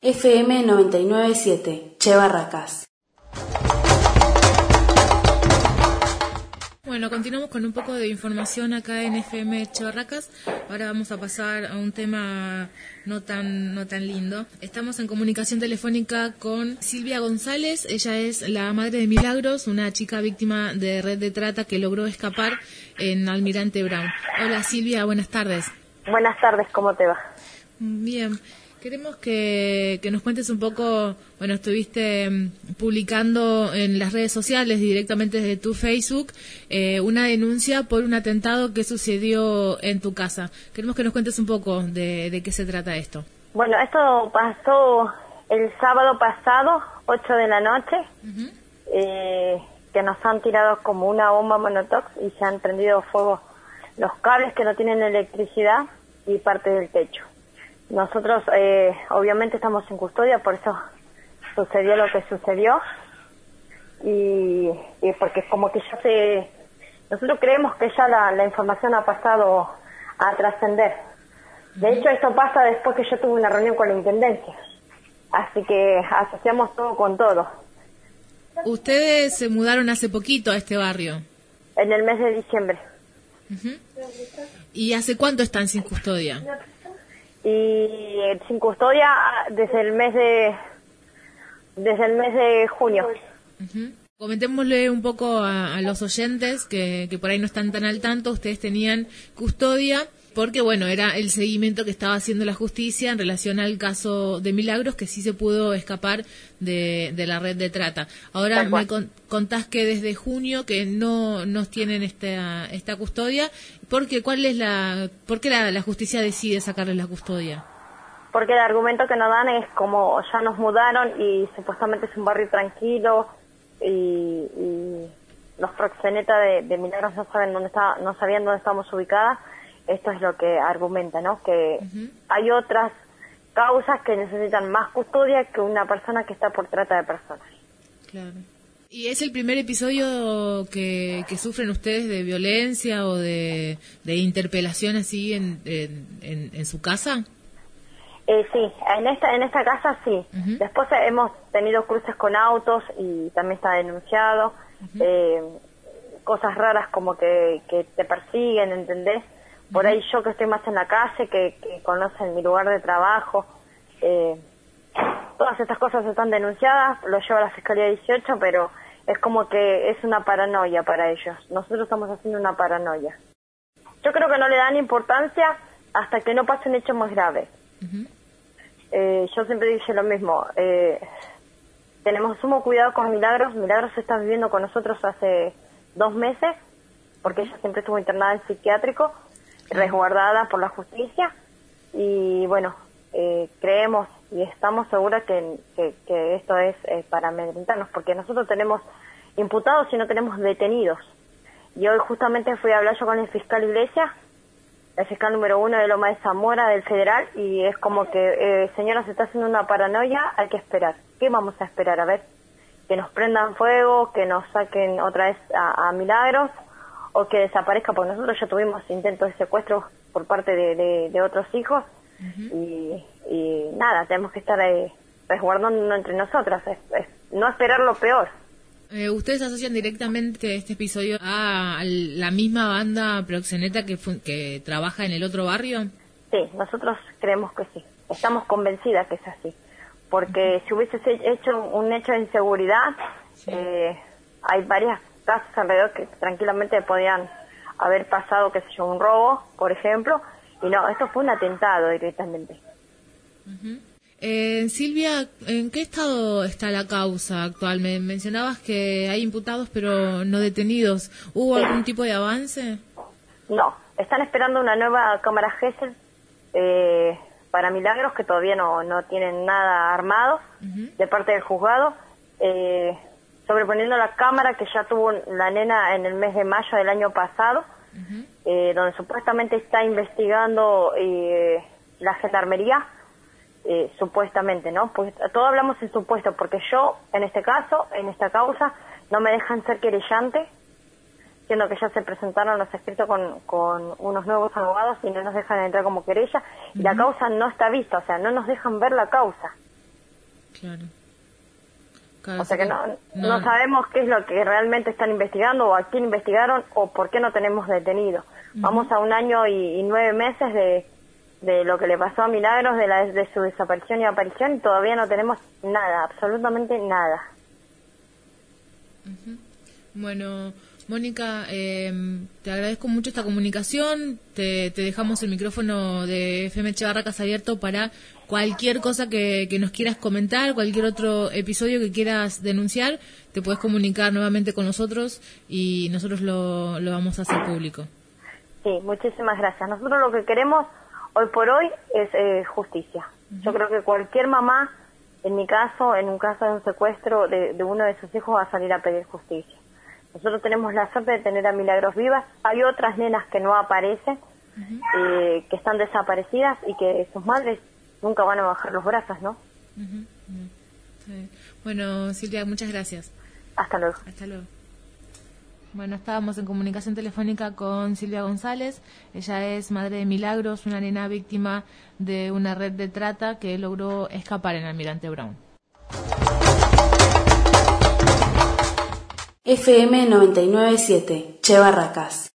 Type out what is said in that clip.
FM 99.7, Che Barracas. Bueno, continuamos con un poco de información acá en FM Che Barracas. Ahora vamos a pasar a un tema no tan lindo. Estamos en comunicación telefónica con Silvia González. Ella es la madre de Milagros, una chica víctima de red de trata que logró escapar en Almirante Brown. Hola Silvia, buenas tardes. Buenas tardes, ¿cómo te va? Bien. Queremos que nos cuentes un poco, bueno, estuviste publicando en las redes sociales directamente desde tu Facebook una denuncia por un atentado que sucedió en tu casa. Queremos que nos cuentes un poco de qué se trata esto. Bueno, esto pasó el sábado pasado, 8 de la noche, que nos han tirado como una bomba Molotov y se han prendido fuego los cables que no tienen electricidad y parte del techo. Nosotros obviamente estamos en custodia, por eso sucedió lo que sucedió y porque como que ya nosotros creemos que ya la información ha pasado a trascender. De hecho, esto pasa después que yo tuve una reunión con la Intendencia, así que asociamos todo con todo. Ustedes se mudaron hace poquito a este barrio. En el mes de diciembre. ¿Y hace cuánto están sin custodia? Y sin custodia desde el mes de junio. Comentémosle un poco a los oyentes que por ahí no están tan al tanto. Ustedes tenían custodia porque, bueno, era el seguimiento que estaba haciendo la justicia en relación al caso de Milagros, que sí se pudo escapar de la red de trata. Ahora me contás que desde junio que no tienen esta custodia. ¿Por qué la justicia decide sacarles la custodia? Porque el argumento que nos dan es como ya nos mudaron y supuestamente es un barrio tranquilo y los proxenetas de Milagros no sabían dónde estábamos ubicadas. Esto es lo que argumenta, ¿no? Que hay otras causas que necesitan más custodia que una persona que está por trata de personas. Claro. ¿Y es el primer episodio que sufren ustedes de violencia o de interpelación así en su casa? Sí, en esta casa sí. Después hemos tenido cruces con autos y también está denunciado. Cosas raras como que te persiguen, ¿entendés? Por ahí yo que estoy más en la calle, que conocen mi lugar de trabajo, todas estas cosas están denunciadas, lo lleva la Fiscalía 18, pero es como que es una paranoia para ellos. Nosotros estamos haciendo una paranoia. Yo creo que no le dan importancia hasta que no pase un hecho más grave. Yo siempre dije lo mismo, tenemos sumo cuidado con Milagros. Milagros está viviendo con nosotros hace 2 meses, porque ella siempre estuvo internada en psiquiátrico, resguardada por la justicia, y bueno, creemos y estamos seguras que esto es para amedrentarnos, porque nosotros tenemos imputados y no tenemos detenidos. Y hoy justamente fui a hablar yo con el fiscal Iglesias, el fiscal número 1 de Loma de Zamora, del Federal, y es como que, señora, se está haciendo una paranoia, hay que esperar. ¿Qué vamos a esperar? A ver, que nos prendan fuego, que nos saquen otra vez a Milagros, o que desaparezca, porque nosotros ya tuvimos intentos de secuestro por parte de otros hijos, y nada, tenemos que estar resguardándonos entre nosotras, no esperar lo peor. ¿Ustedes asocian directamente este episodio a la misma banda proxeneta que trabaja en el otro barrio? Sí, nosotros creemos que sí, estamos convencidas que es así, porque si hubiese hecho un hecho de inseguridad, hay varias casas alrededor que tranquilamente podían haber pasado, qué sé yo, un robo, por ejemplo, y no, esto fue un atentado directamente. Silvia, ¿en qué estado está la causa actual? Me mencionabas que hay imputados pero no detenidos. ¿Hubo algún tipo de avance? No, están esperando una nueva cámara Gesell para Milagros, que todavía no tienen nada armado de parte del juzgado, sobreponiendo la cámara que ya tuvo la nena en el mes de mayo del año pasado, donde supuestamente está investigando la gendarmería, supuestamente, ¿no? Pues todo hablamos en supuesto, porque yo, en este caso, en esta causa, no me dejan ser querellante, siendo que ya se presentaron los escritos con unos nuevos abogados y no nos dejan entrar como querella, y la causa no está vista, o sea, no nos dejan ver la causa. Claro. O sea que no sabemos qué es lo que realmente están investigando o a quién investigaron o por qué no tenemos detenido. Vamos a 1 año y 9 meses de lo que le pasó a Milagros, de su desaparición y aparición, y todavía no tenemos nada, absolutamente nada. Bueno, Mónica, te agradezco mucho esta comunicación. Te dejamos el micrófono de FM Che Barracas abierto para cualquier cosa que nos quieras comentar, cualquier otro episodio que quieras denunciar. Te puedes comunicar nuevamente con nosotros y nosotros lo vamos a hacer público. Sí, muchísimas gracias. Nosotros lo que queremos hoy por hoy es justicia. Yo creo que cualquier mamá, en mi caso, en un caso de un secuestro de uno de sus hijos, va a salir a pedir justicia. Nosotros tenemos la suerte de tener a Milagros vivas. Hay otras nenas que no aparecen, que están desaparecidas y que sus madres nunca van a bajar los brazos, ¿no? Sí. Bueno, Silvia, muchas gracias. Hasta luego. Hasta luego. Bueno, estábamos en comunicación telefónica con Silvia González. Ella es madre de Milagros, una nena víctima de una red de trata que logró escapar en Almirante Brown. FM 99.7, Che Barracas.